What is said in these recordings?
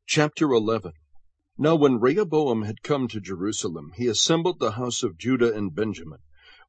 Chapter 11. Now when Rehoboam had come to Jerusalem, he assembled the house of Judah and Benjamin,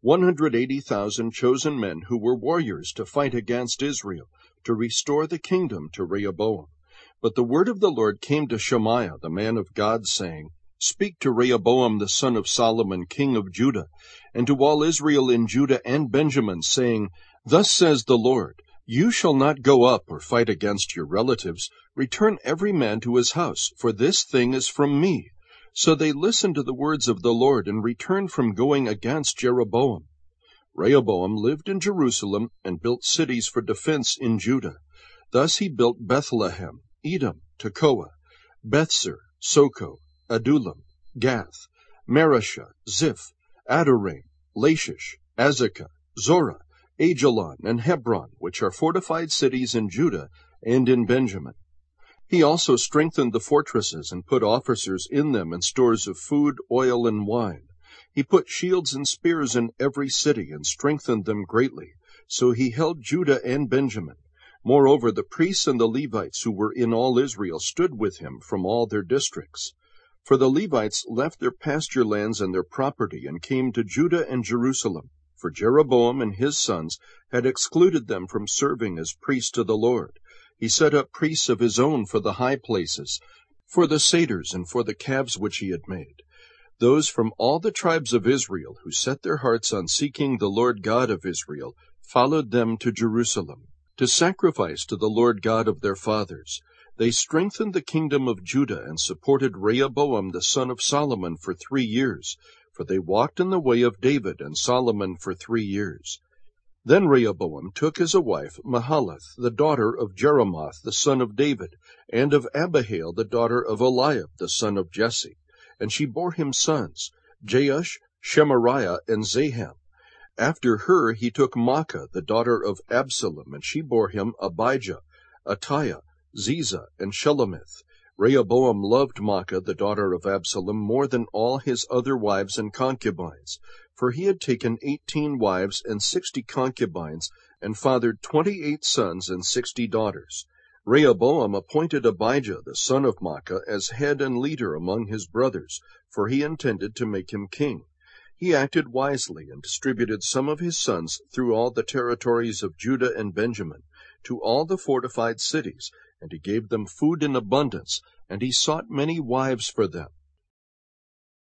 180,000 chosen men who were warriors to fight against Israel, to restore the kingdom to Rehoboam. But the word of the Lord came to Shemaiah the man of God, saying, Speak to Rehoboam the son of Solomon, king of Judah, and to all Israel in Judah and Benjamin, saying, Thus says the Lord, You shall not go up or fight against your relatives. Return every man to his house, for this thing is from me. So they listened to the words of the Lord and returned from going against Jeroboam. Rehoboam lived in Jerusalem and built cities for defense in Judah. Thus he built Bethlehem, Edom, Tekoa, Bethser, Soko, Adullam, Gath, Mareshah, Ziph, Adoraim, Lachish, Azekah, Zorah, Ajalon, and Hebron, which are fortified cities in Judah and in Benjamin. He also strengthened the fortresses and put officers in them and stores of food, oil, and wine. He put shields and spears in every city and strengthened them greatly. So he held Judah and Benjamin. Moreover, the priests and the Levites who were in all Israel stood with him from all their districts. For the Levites left their pasture lands and their property and came to Judah and Jerusalem, for Jeroboam and his sons had excluded them from serving as priests to the Lord. He set up priests of his own for the high places, for the satyrs and for the calves which he had made. Those from all the tribes of Israel who set their hearts on seeking the Lord God of Israel followed them to Jerusalem, to sacrifice to the Lord God of their fathers. They strengthened the kingdom of Judah and supported Rehoboam the son of Solomon for 3 years, for they walked in the way of David and Solomon for 3 years. Then Rehoboam took as a wife Mahalath, the daughter of Jeremoth the son of David, and of Abihail the daughter of Eliab the son of Jesse. And she bore him sons, Jeush, Shemariah, and Zaham. After her he took Maacah the daughter of Absalom, and she bore him Abijah, Attiah, Ziza, and Shelomith. Rehoboam loved Maacah the daughter of Absalom more than all his other wives and concubines, for he had taken 18 wives and 60 concubines, and fathered 28 sons and 60 daughters. Rehoboam appointed Abijah the son of Maacah as head and leader among his brothers, for he intended to make him king. He acted wisely and distributed some of his sons through all the territories of Judah and Benjamin, to all the fortified cities, and he gave them food in abundance, and he sought many wives for them.